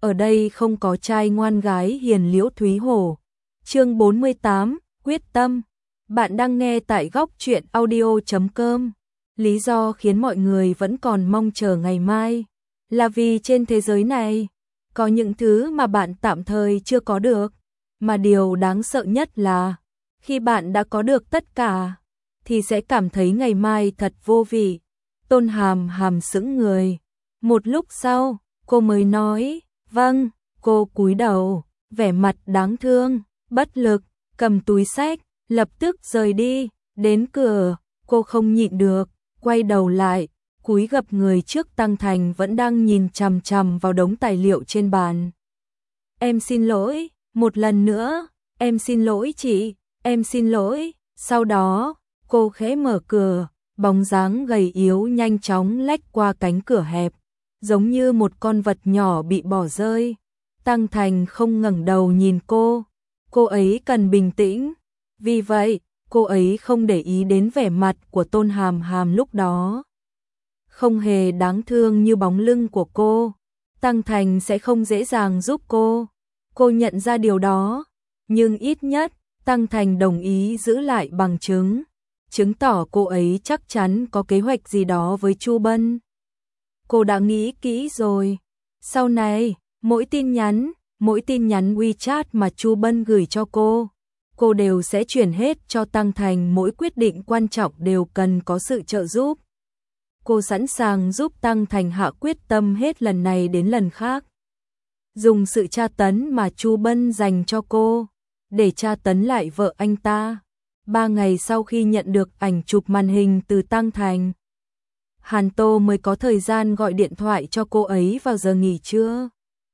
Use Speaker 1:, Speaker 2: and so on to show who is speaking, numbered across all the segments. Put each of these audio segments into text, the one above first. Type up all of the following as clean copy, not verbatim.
Speaker 1: ở đây không có trai ngoan gái hiền Liễu Thúy Hổ. Chương 48, quyết tâm. Bạn đang nghe tại góc truyện audio.com. Lý do khiến mọi người vẫn còn mong chờ ngày mai là vì trên thế giới này có những thứ mà bạn tạm thời chưa có được, mà điều đáng sợ nhất là khi bạn đã có được tất cả thì sẽ cảm thấy ngày mai thật vô vị. Tôn Hàm Hàm sững người. Một lúc sau, cô mới nói, vâng. Cô cúi đầu, vẻ mặt đáng thương, bất lực, cầm túi xách, lập tức rời đi. Đến cửa, cô không nhịn được, quay đầu lại, cúi gập người trước Tăng Thành vẫn đang nhìn chằm chằm vào đống tài liệu trên bàn. Em xin lỗi, một lần nữa, em xin lỗi chị, em xin lỗi. Sau đó, cô khẽ mở cửa, bóng dáng gầy yếu nhanh chóng lách qua cánh cửa hẹp, giống như một con vật nhỏ bị bỏ rơi. Tăng Thành không ngẩng đầu nhìn cô ấy cần bình tĩnh. Vì vậy, cô ấy không để ý đến vẻ mặt của Tôn Hàm Hàm lúc đó. Không hề đáng thương như bóng lưng của cô, Tăng Thành sẽ không dễ dàng giúp cô. Cô nhận ra điều đó, nhưng ít nhất, Tăng Thành đồng ý giữ lại bằng chứng, chứng tỏ cô ấy chắc chắn có kế hoạch gì đó với Chu Bân. Cô đã nghĩ kỹ rồi. Sau này, mỗi tin nhắn WeChat mà Chu Bân gửi cho cô đều sẽ chuyển hết cho Tăng Thành, mỗi quyết định quan trọng đều cần có sự trợ giúp. Cô sẵn sàng giúp Tăng Thành hạ quyết tâm hết lần này đến lần khác. Dùng sự tra tấn mà Chu Bân dành cho cô để tra tấn lại vợ anh ta. 3 ngày sau khi nhận được ảnh chụp màn hình từ Tăng Thành, Hàn Tô mới có thời gian gọi điện thoại cho cô ấy vào giờ nghỉ trưa.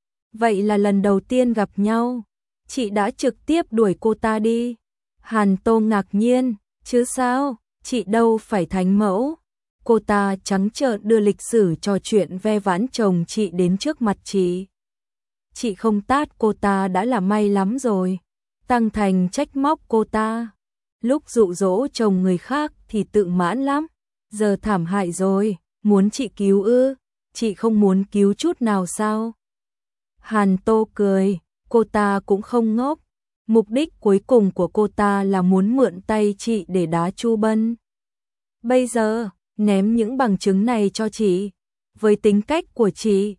Speaker 1: Vậy là lần đầu tiên gặp nhau, chị đã trực tiếp đuổi cô ta đi. Hàn Tô ngạc nhiên, chứ sao, chị đâu phải thánh mẫu. Cô ta trắng trợn đưa lịch sử trò chuyện ve vãn chồng chị đến trước mặt chị. Chị không tát cô ta đã là may lắm rồi. Tăng Thành trách móc cô ta. Lúc dụ dỗ chồng người khác thì tự mãn lắm. Giờ thảm hại rồi, muốn chị cứu ư? Chị không muốn cứu chút nào sao? Hàn Tô cười, cô ta cũng không ngốc. Mục đích cuối cùng của cô ta là muốn mượn tay chị để đá Chu Bân. Bây giờ, ném những bằng chứng này cho chị. Với tính cách của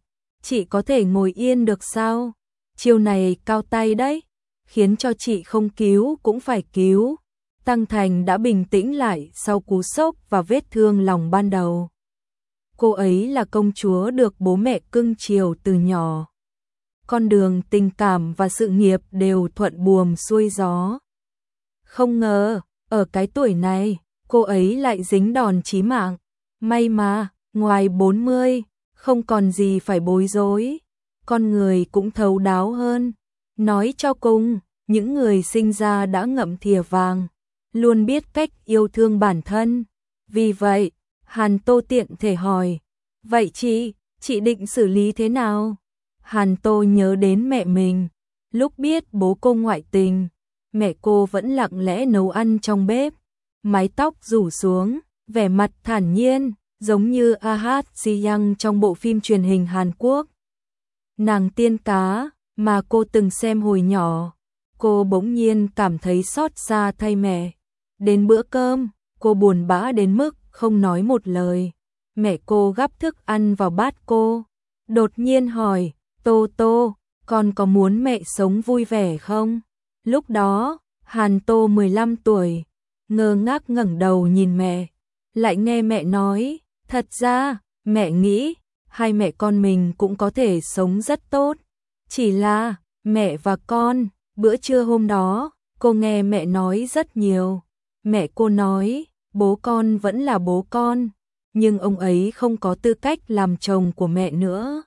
Speaker 1: chị có thể ngồi yên được sao? Chiêu này cao tay đấy, khiến cho chị không cứu cũng phải cứu. Tăng Thành đã bình tĩnh lại sau cú sốc và vết thương lòng ban đầu. Cô ấy là công chúa được bố mẹ cưng chiều từ nhỏ. Con đường tình cảm và sự nghiệp đều thuận buồm xuôi gió. Không ngờ, ở cái tuổi này, cô ấy lại dính đòn chí mạng. May mà, ngoài 40, không còn gì phải bối rối. Con người cũng thấu đáo hơn. Nói cho cùng, những người sinh ra đã ngậm thìa vàng, luôn biết cách yêu thương bản thân. Vì vậy, Hàn Tô tiện thể hỏi, vậy chị định xử lý thế nào? Hàn Tô nhớ đến mẹ mình. Lúc biết bố cô ngoại tình, mẹ cô vẫn lặng lẽ nấu ăn trong bếp, mái tóc rủ xuống, vẻ mặt thản nhiên, giống như Ah Si Young trong bộ phim truyền hình Hàn Quốc. Nàng tiên cá mà cô từng xem hồi nhỏ, cô bỗng nhiên cảm thấy xót xa thay mẹ. Đến bữa cơm, cô buồn bã đến mức không nói một lời. Mẹ cô gắp thức ăn vào bát cô, đột nhiên hỏi, Tô, con có muốn mẹ sống vui vẻ không? Lúc đó, Hàn Tô 15 tuổi, ngơ ngác ngẩng đầu nhìn mẹ, lại nghe mẹ nói, thật ra, mẹ nghĩ, hai mẹ con mình cũng có thể sống rất tốt. Chỉ là, mẹ và con, bữa trưa hôm đó, cô nghe mẹ nói rất nhiều. Mẹ cô nói, bố con vẫn là bố con, nhưng ông ấy không có tư cách làm chồng của mẹ nữa.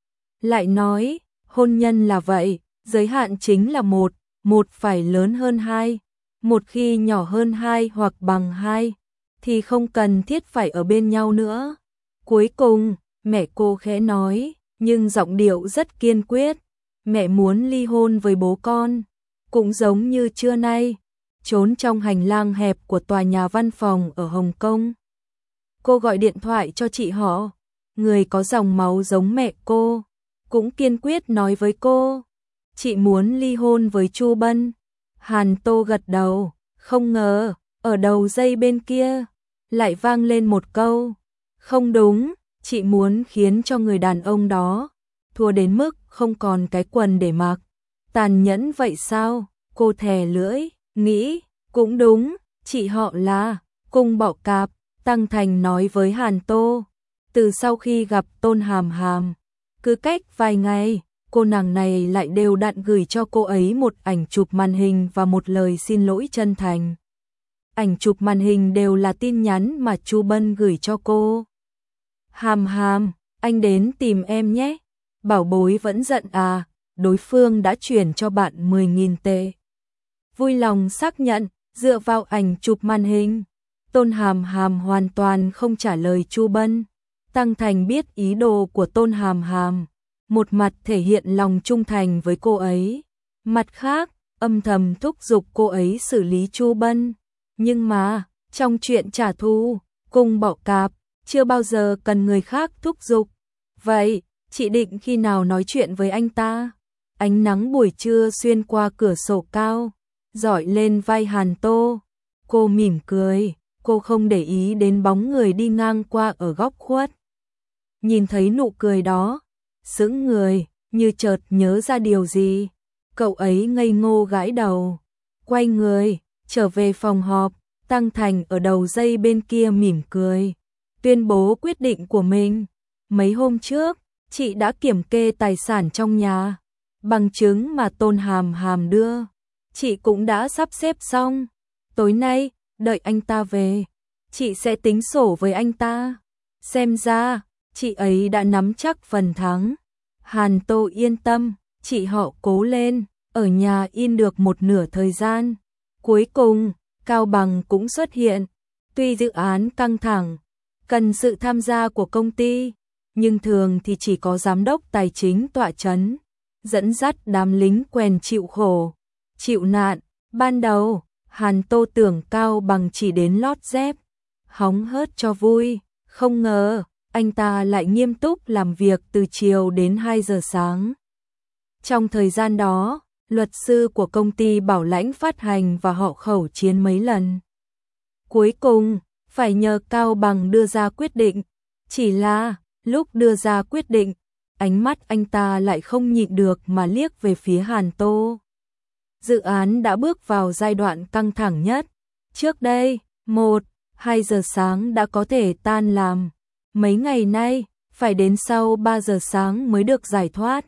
Speaker 1: Lại nói, hôn nhân là vậy, giới hạn chính là một phải lớn hơn 2. Một khi nhỏ hơn 2 hoặc bằng 2, thì không cần thiết phải ở bên nhau nữa. Cuối cùng, mẹ cô khẽ nói, nhưng giọng điệu rất kiên quyết, mẹ muốn ly hôn với bố con. Cũng giống như trưa nay, trốn trong hành lang hẹp của tòa nhà văn phòng ở Hồng Kông, cô gọi điện thoại cho chị họ, người có dòng máu giống mẹ cô. cũng kiên quyết nói với cô, chị muốn ly hôn với Chu Bân. Hàn Tô gật đầu, không ngờ, ở đầu dây bên kia, lại vang lên một câu, không đúng, chị muốn khiến cho người đàn ông đó thua đến mức không còn cái quần để mặc. Tàn nhẫn vậy sao? Cô thè lưỡi, nghĩ, cũng đúng, chị họ là Cung Bọ Cạp. Tăng Thành nói với Hàn Tô, từ sau khi gặp Tôn Hàm Hàm, cứ cách vài ngày, cô nàng này lại đều đặn gửi cho cô ấy một ảnh chụp màn hình và một lời xin lỗi chân thành. Ảnh chụp màn hình đều là tin nhắn mà Chu Bân gửi cho cô. Hàm Hàm, anh đến tìm em nhé. Bảo bối vẫn giận à, đối phương đã chuyển cho bạn 10.000 tệ. Vui lòng xác nhận, dựa vào ảnh chụp màn hình. Tôn Hàm Hàm hoàn toàn không trả lời Chu Bân. Tăng Thành biết ý đồ của Tôn Hàm Hàm, một mặt thể hiện lòng trung thành với cô ấy, mặt khác, âm thầm thúc giục cô ấy xử lý Chu Bân. Nhưng mà, trong chuyện trả thù, Cung Bọ Cạp chưa bao giờ cần người khác thúc giục. Vậy, chị định khi nào nói chuyện với anh ta? Ánh nắng buổi trưa xuyên qua cửa sổ cao, rọi lên vai Hàn Tô. Cô mỉm cười, cô không để ý đến bóng người đi ngang qua ở góc khuất. Nhìn thấy nụ cười đó, sững người, như chợt nhớ ra điều gì. Cậu ấy ngây ngô gãi đầu, quay người, trở về phòng họp. Tăng Thành ở đầu dây bên kia mỉm cười, tuyên bố quyết định của mình. Mấy hôm trước, chị đã kiểm kê tài sản trong nhà, bằng chứng mà Tôn Hàm Hàm đưa, chị cũng đã sắp xếp xong. Tối nay, đợi anh ta về, chị sẽ tính sổ với anh ta. Xem ra, chị ấy đã nắm chắc phần thắng. Hàn Tô yên tâm, chị họ cố lên, ở nhà in được một nửa thời gian. Cuối cùng, Cao Bằng cũng xuất hiện. Tuy dự án căng thẳng, cần sự tham gia của công ty, nhưng thường thì chỉ có giám đốc tài chính tọa chấn, dẫn dắt đám lính quèn chịu khổ, chịu nạn. Ban đầu, Hàn Tô tưởng Cao Bằng chỉ đến lót dép, hóng hớt cho vui, không ngờ, anh ta lại nghiêm túc làm việc từ chiều đến 2 giờ sáng. Trong thời gian đó, luật sư của công ty bảo lãnh phát hành và họ khẩu chiến mấy lần. Cuối cùng, phải nhờ Cao Bằng đưa ra quyết định. Chỉ là, lúc đưa ra quyết định, ánh mắt anh ta lại không nhịn được mà liếc về phía Hàn Tô. Dự án đã bước vào giai đoạn căng thẳng nhất. Trước đây, 1-2 giờ sáng đã có thể tan làm. Mấy ngày nay, phải đến sau 3 giờ sáng mới được giải thoát.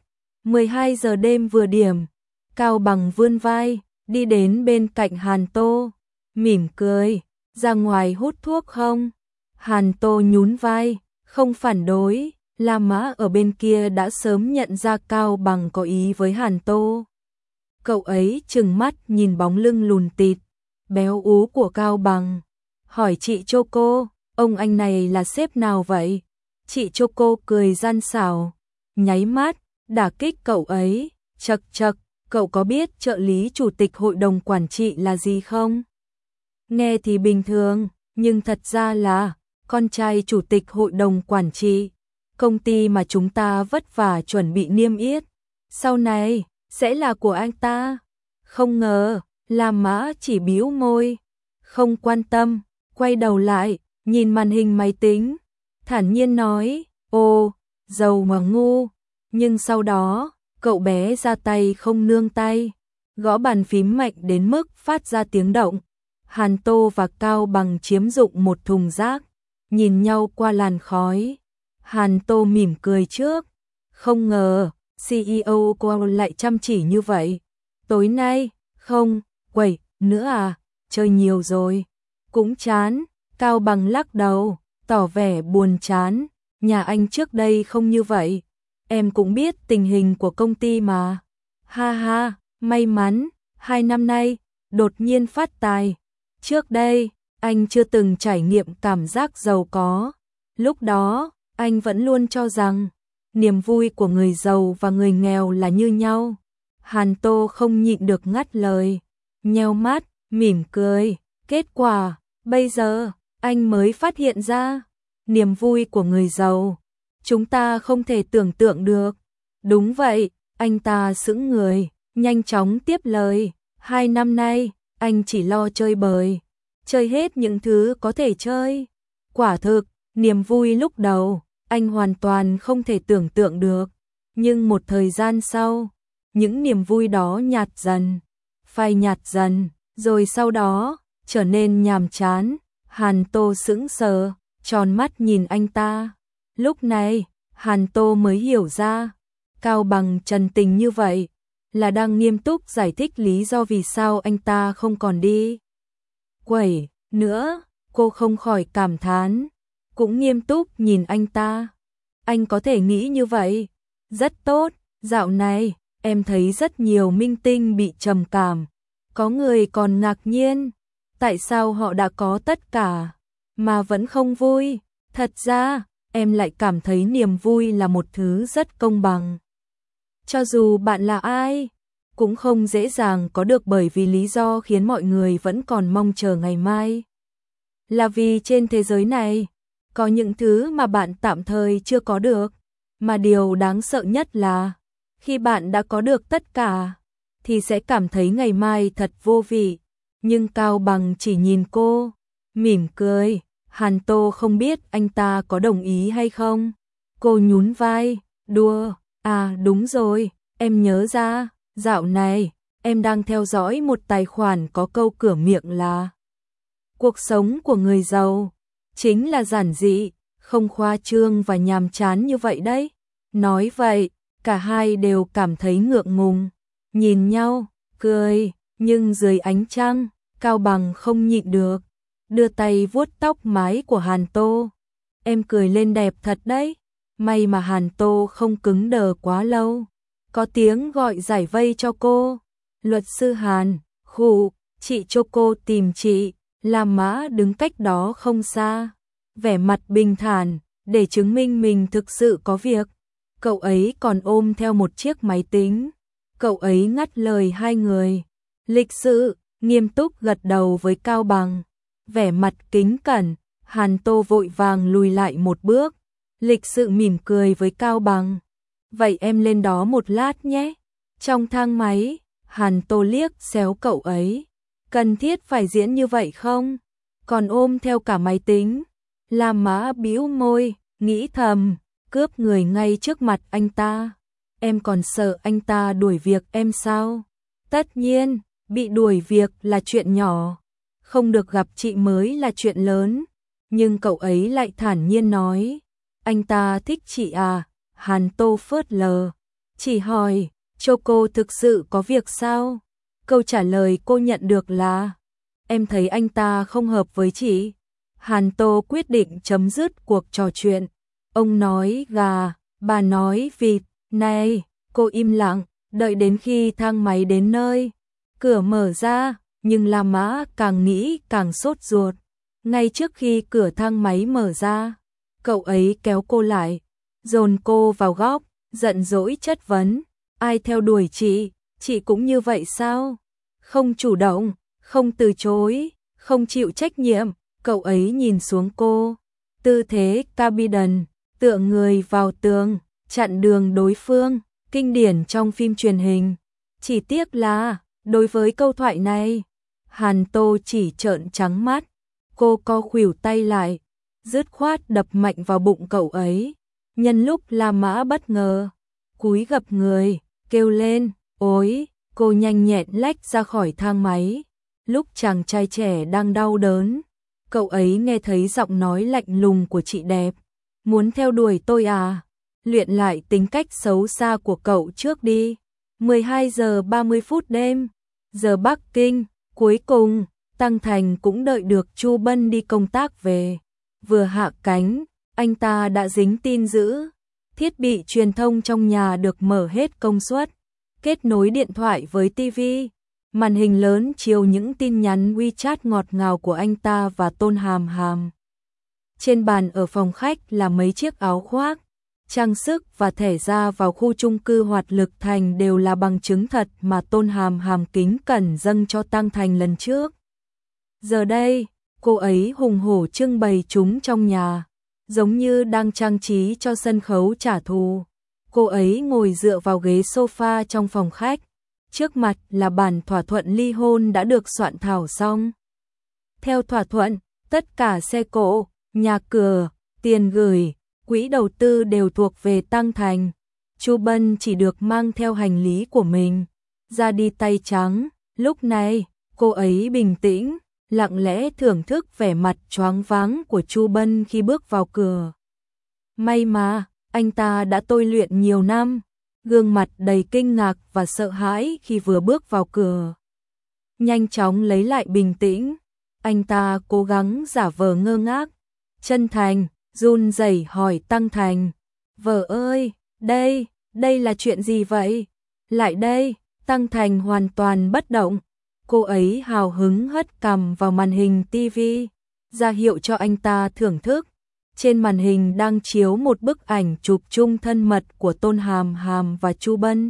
Speaker 1: 12 giờ đêm vừa điểm, Cao Bằng vươn vai, đi đến bên cạnh Hàn Tô, mỉm cười, ra ngoài hút thuốc không? Hàn Tô nhún vai, không phản đối, La Mã ở bên kia đã sớm nhận ra Cao Bằng có ý với Hàn Tô. Cậu ấy trừng mắt nhìn bóng lưng lùn tịt, béo ú của Cao Bằng, hỏi chị Choco, ông anh này là sếp nào vậy? Chị Choco cười gian xảo, nháy mắt, đả kích cậu ấy, chậc chậc, cậu có biết trợ lý chủ tịch hội đồng quản trị là gì không? Nghe thì bình thường, nhưng thật ra là con trai chủ tịch hội đồng quản trị, công ty mà chúng ta vất vả chuẩn bị niêm yết, sau này sẽ là của anh ta. Không ngờ, La Mã chỉ bĩu môi, không quan tâm, quay đầu lại, nhìn màn hình máy tính, thản nhiên nói, ô, giàu mà ngu. Nhưng sau đó, cậu bé ra tay không nương tay, gõ bàn phím mạnh đến mức phát ra tiếng động. Hàn Tô và Cao Bằng chiếm dụng một thùng rác, nhìn nhau qua làn khói. Hàn Tô mỉm cười trước, không ngờ CEO cô lại chăm chỉ như vậy. Tối nay, không, quẩy, nữa à, chơi nhiều rồi, cũng chán. Cao Bằng lắc đầu, tỏ vẻ buồn chán, nhà anh trước đây không như vậy. Em cũng biết tình hình của công ty mà. Ha ha, may mắn, 2 năm nay, đột nhiên phát tài. Trước đây, anh chưa từng trải nghiệm cảm giác giàu có. Lúc đó, anh vẫn luôn cho rằng, niềm vui của người giàu và người nghèo là như nhau. Hàn Tô không nhịn được ngắt lời, nheo mắt, mỉm cười. Kết quả, bây giờ, anh mới phát hiện ra, niềm vui của người giàu, chúng ta không thể tưởng tượng được. Đúng vậy, anh ta sững người, nhanh chóng tiếp lời. 2 năm nay, anh chỉ lo chơi bời, chơi hết những thứ có thể chơi. Quả thực, niềm vui lúc đầu, anh hoàn toàn không thể tưởng tượng được. Nhưng một thời gian sau, những niềm vui đó nhạt dần, phai nhạt dần, rồi sau đó, trở nên nhàm chán. Hàn Tô sững sờ, tròn mắt nhìn anh ta. Lúc này, Hàn Tô mới hiểu ra, Cao Bằng trần tình như vậy, là đang nghiêm túc giải thích lý do vì sao anh ta không còn đi quẩy nữa. Cô không khỏi cảm thán, cũng nghiêm túc nhìn anh ta. Anh có thể nghĩ như vậy, rất tốt. Dạo này, em thấy rất nhiều minh tinh bị trầm cảm. Có người còn ngạc nhiên, tại sao họ đã có tất cả, mà vẫn không vui. Thật ra, em lại cảm thấy niềm vui là một thứ rất công bằng. Cho dù bạn là ai, cũng không dễ dàng có được, bởi vì lý do khiến mọi người vẫn còn mong chờ ngày mai. Là vì trên thế giới này, có những thứ mà bạn tạm thời chưa có được, mà điều đáng sợ nhất là, khi bạn đã có được tất cả, thì sẽ cảm thấy ngày mai thật vô vị. Nhưng Cao Bằng chỉ nhìn cô, mỉm cười. Hàn Tô không biết anh ta có đồng ý hay không. Cô nhún vai, đùa, à đúng rồi, em nhớ ra, dạo này, em đang theo dõi một tài khoản có câu cửa miệng là cuộc sống của người giàu chính là giản dị, không khoa trương và nhàm chán như vậy đấy. Nói vậy, cả hai đều cảm thấy ngượng ngùng, nhìn nhau, cười, nhưng dưới ánh trăng, Cao Bằng không nhịn được, đưa tay vuốt tóc mái của Hàn Tô. Em cười lên đẹp thật đấy. May mà Hàn Tô không cứng đờ quá lâu. Có tiếng gọi giải vây cho cô. Luật sư Hàn, khụ, chị cho cô tìm chị. Lam Mã đứng cách đó không xa, vẻ mặt bình thản, để chứng minh mình thực sự có việc. Cậu ấy còn ôm theo một chiếc máy tính. Cậu ấy ngắt lời hai người. Lịch sự, nghiêm túc gật đầu với Cao Bằng. Vẻ mặt kính cẩn, Hàn Tô vội vàng lùi lại một bước. Lịch sự mỉm cười với Cao Bằng. Vậy em lên đó một lát nhé. Trong thang máy, Hàn Tô liếc xéo cậu ấy. Cần thiết phải diễn như vậy không? Còn ôm theo cả máy tính. Lam Mã bĩu môi, nghĩ thầm, cướp người ngay trước mặt anh ta. Em còn sợ anh ta đuổi việc em sao? Tất nhiên, bị đuổi việc là chuyện nhỏ, không được gặp chị mới là chuyện lớn. Nhưng cậu ấy lại thản nhiên nói, anh ta thích chị à? Hàn Tô phớt lờ, chỉ hỏi, cho cô thực sự có việc sao? Câu trả lời cô nhận được là, em thấy anh ta không hợp với chị. Hàn Tô quyết định chấm dứt cuộc trò chuyện. Ông nói gà, bà nói vịt. Này, cô im lặng, đợi đến khi thang máy đến nơi. Cửa mở ra, nhưng La Mã càng nghĩ càng sốt ruột. Ngay trước khi cửa thang máy mở ra, cậu ấy kéo cô lại, dồn cô vào góc, giận dỗi chất vấn. Ai theo đuổi chị cũng như vậy sao? Không chủ động, không từ chối, không chịu trách nhiệm. Cậu ấy nhìn xuống cô, tư thế Carbidon, tựa người vào tường, chặn đường đối phương, kinh điển trong phim truyền hình. Chỉ tiếc là, đối với câu thoại này, Hàn Tô chỉ trợn trắng mắt. Cô co khuỷu tay lại, dứt khoát đập mạnh vào bụng cậu ấy. Nhân lúc La Mã bất ngờ, cúi gập người, kêu lên, ối, cô nhanh nhẹn lách ra khỏi thang máy. Lúc chàng trai trẻ đang đau đớn, cậu ấy nghe thấy giọng nói lạnh lùng của chị đẹp. Muốn theo đuổi tôi à? Luyện lại tính cách xấu xa của cậu trước đi. 12 giờ 30 phút đêm, giờ Bắc Kinh, cuối cùng, Tăng Thành cũng đợi được Chu Bân đi công tác về. Vừa hạ cánh, anh ta đã dính tin dữ. Thiết bị truyền thông trong nhà được mở hết công suất, kết nối điện thoại với TV. Màn hình lớn chiếu những tin nhắn WeChat ngọt ngào của anh ta và Tôn Hàm Hàm. Trên bàn ở phòng khách là mấy chiếc áo khoác, trang sức và thẻ ra vào khu chung cư Hoạt Lực Thành đều là bằng chứng thật mà Tôn Hàm Hàm kính cẩn dâng cho Tăng Thành lần trước. Giờ đây, cô ấy hùng hổ trưng bày chúng trong nhà, giống như đang trang trí cho sân khấu trả thù. Cô ấy ngồi dựa vào ghế sofa trong phòng khách, trước mặt là bản thỏa thuận ly hôn đã được soạn thảo xong. Theo thỏa thuận, tất cả xe cộ, nhà cửa, tiền gửi, quỹ đầu tư đều thuộc về Tăng Thành. Chu Bân chỉ được mang theo hành lý của mình, ra đi tay trắng. Lúc này, cô ấy bình tĩnh, lặng lẽ thưởng thức vẻ mặt choáng váng của Chu Bân khi bước vào cửa. May mà, anh ta đã tôi luyện nhiều năm, gương mặt đầy kinh ngạc và sợ hãi khi vừa bước vào cửa. Nhanh chóng lấy lại bình tĩnh, anh ta cố gắng giả vờ ngơ ngác, chân thành, run rẩy hỏi Tăng Thành, "Vợ ơi, đây là chuyện gì vậy? Lại đây." Tăng Thành hoàn toàn bất động, cô ấy hào hứng hất cằm vào màn hình TV, ra hiệu cho anh ta thưởng thức. Trên màn hình đang chiếu một bức ảnh chụp chung thân mật của Tôn Hàm Hàm và Chu Bân.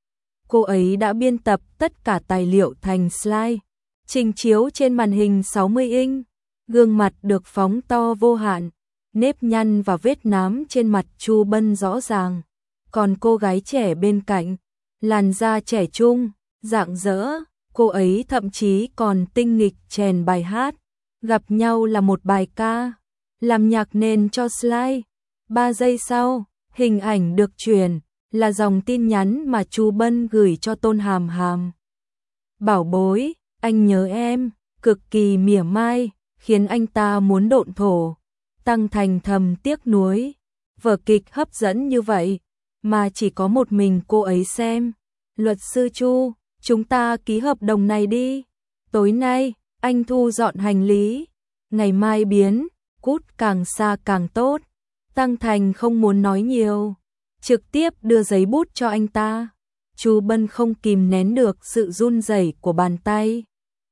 Speaker 1: Cô ấy đã biên tập tất cả tài liệu thành slide, trình chiếu trên màn hình 60 inch, gương mặt được phóng to vô hạn, nếp nhăn và vết nám trên mặt Chu Bân rõ ràng. Còn cô gái trẻ bên cạnh, làn da trẻ trung, rạng rỡ, cô ấy thậm chí còn tinh nghịch chèn bài hát, gặp nhau là một bài ca, làm nhạc nền cho slide. 3 giây sau, hình ảnh được truyền, là dòng tin nhắn mà Chu Bân gửi cho Tôn Hàm Hàm. "Bảo bối, anh nhớ em", cực kỳ mỉa mai, khiến anh ta muốn độn thổ. Tăng Thành thầm tiếc nuối, vở kịch hấp dẫn như vậy, mà chỉ có một mình cô ấy xem. "Luật sư Chu, chúng ta ký hợp đồng này đi. Tối nay, anh thu dọn hành lý, ngày mai biến, cút càng xa càng tốt." Tăng Thành không muốn nói nhiều, trực tiếp đưa giấy bút cho anh ta. Chu Bân không kìm nén được sự run rẩy của bàn tay,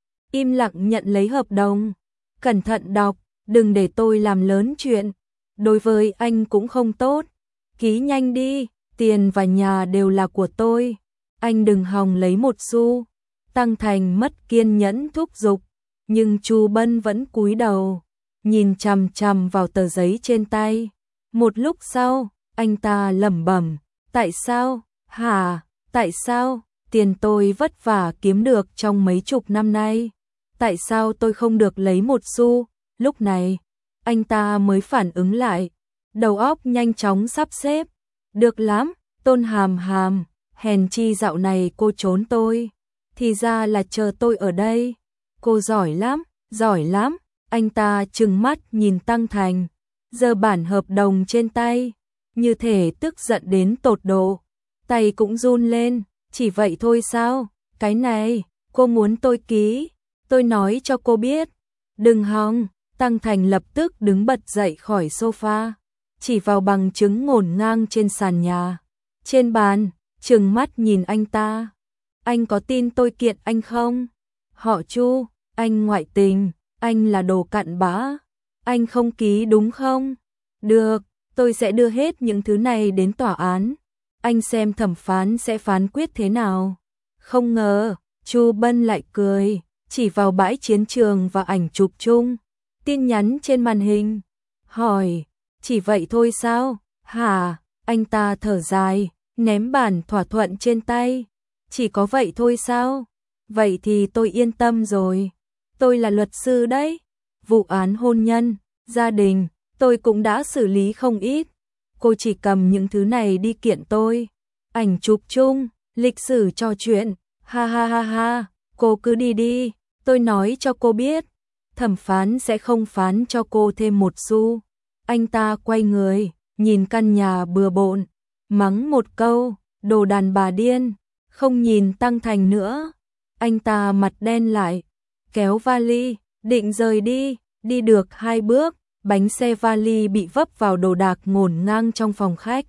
Speaker 1: im lặng nhận lấy hợp đồng. "Cẩn thận đọc, đừng để tôi làm lớn chuyện, đối với anh cũng không tốt. Ký nhanh đi, tiền và nhà đều là của tôi, anh đừng hòng lấy một xu." Tăng Thành mất kiên nhẫn thúc giục, nhưng Chu Bân vẫn cúi đầu, nhìn chằm chằm vào tờ giấy trên tay. Một lúc sau, anh ta lẩm bẩm, "Tại sao? Hả? Tại sao? Tiền tôi vất vả kiếm được trong mấy chục năm nay, tại sao tôi không được lấy một xu?" Lúc này, anh ta mới phản ứng lại, đầu óc nhanh chóng sắp xếp. "Được lắm, Tôn Hàm Hàm, hèn chi dạo này cô trốn tôi, thì ra là chờ tôi ở đây. Cô giỏi lắm, giỏi lắm." Anh ta trừng mắt nhìn Tăng Thành, giơ bản hợp đồng trên tay, như thể tức giận đến tột độ. Tay cũng run lên, "Chỉ vậy thôi sao? Cái này, cô muốn tôi ký, tôi nói cho cô biết." "Đừng hòng." Tăng Thành lập tức đứng bật dậy khỏi sofa, chỉ vào bằng chứng ngổn ngang trên sàn nhà, trên bàn, trừng mắt nhìn anh ta. "Anh có tin tôi kiện anh không? Họ Chu, anh ngoại tình, anh là đồ cặn bã, anh không ký đúng không? Được, tôi sẽ đưa hết những thứ này đến tòa án, anh xem thẩm phán sẽ phán quyết thế nào." Không ngờ, Chu Bân lại cười, chỉ vào bãi chiến trường và ảnh chụp chung, tin nhắn trên màn hình, hỏi, "Chỉ vậy thôi sao? Hả?" Anh ta thở dài, ném bản thỏa thuận trên tay. "Chỉ có vậy thôi sao? Vậy thì tôi yên tâm rồi. Tôi là luật sư đấy. Vụ án hôn nhân, gia đình, tôi cũng đã xử lý không ít. Cô chỉ cầm những thứ này đi kiện tôi. Ảnh chụp chung, lịch sử trò chuyện, ha ha ha ha, cô cứ đi đi, tôi nói cho cô biết, thẩm phán sẽ không phán cho cô thêm một xu." Anh ta quay người, nhìn căn nhà bừa bộn, mắng một câu, "Đồ đàn bà điên." Không nhìn Tăng Thành nữa, anh ta mặt đen lại, kéo vali, định rời đi. Đi được 2 bước, bánh xe vali bị vấp vào đồ đạc ngổn ngang trong phòng khách.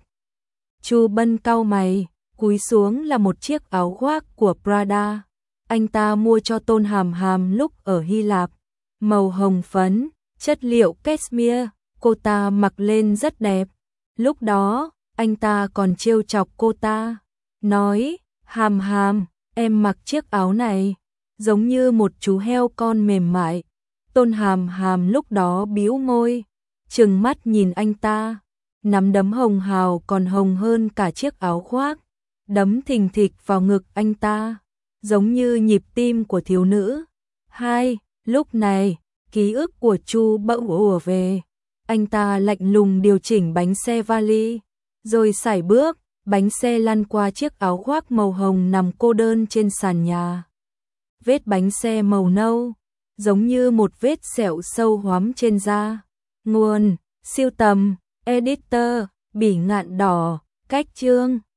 Speaker 1: Chu Bân cau mày, cúi xuống là một chiếc áo khoác của Prada. Anh ta mua cho Tôn Hàm Hàm lúc ở Hy Lạp, màu hồng phấn, chất liệu cashmere, cô ta mặc lên rất đẹp. Lúc đó, anh ta còn trêu chọc cô ta, nói, "Hàm Hàm, em mặc chiếc áo này, giống như một chú heo con mềm mại." Tôn Hàm Hàm lúc đó bĩu môi, trừng mắt nhìn anh ta. nắm đấm hồng hào còn hồng hơn cả chiếc áo khoác, đấm thình thịch vào ngực anh ta, giống như nhịp tim của thiếu nữ. Lúc này, ký ức của Chu bỗng ùa về. Anh ta lạnh lùng điều chỉnh bánh xe vali, rồi sải bước, bánh xe lăn qua chiếc áo khoác màu hồng nằm cô đơn trên sàn nhà. Vết bánh xe màu nâu, giống như một vết sẹo sâu hoắm trên da. Nguồn, siêu tầm, editor, Bỉ Ngạn Đỏ, cách chương.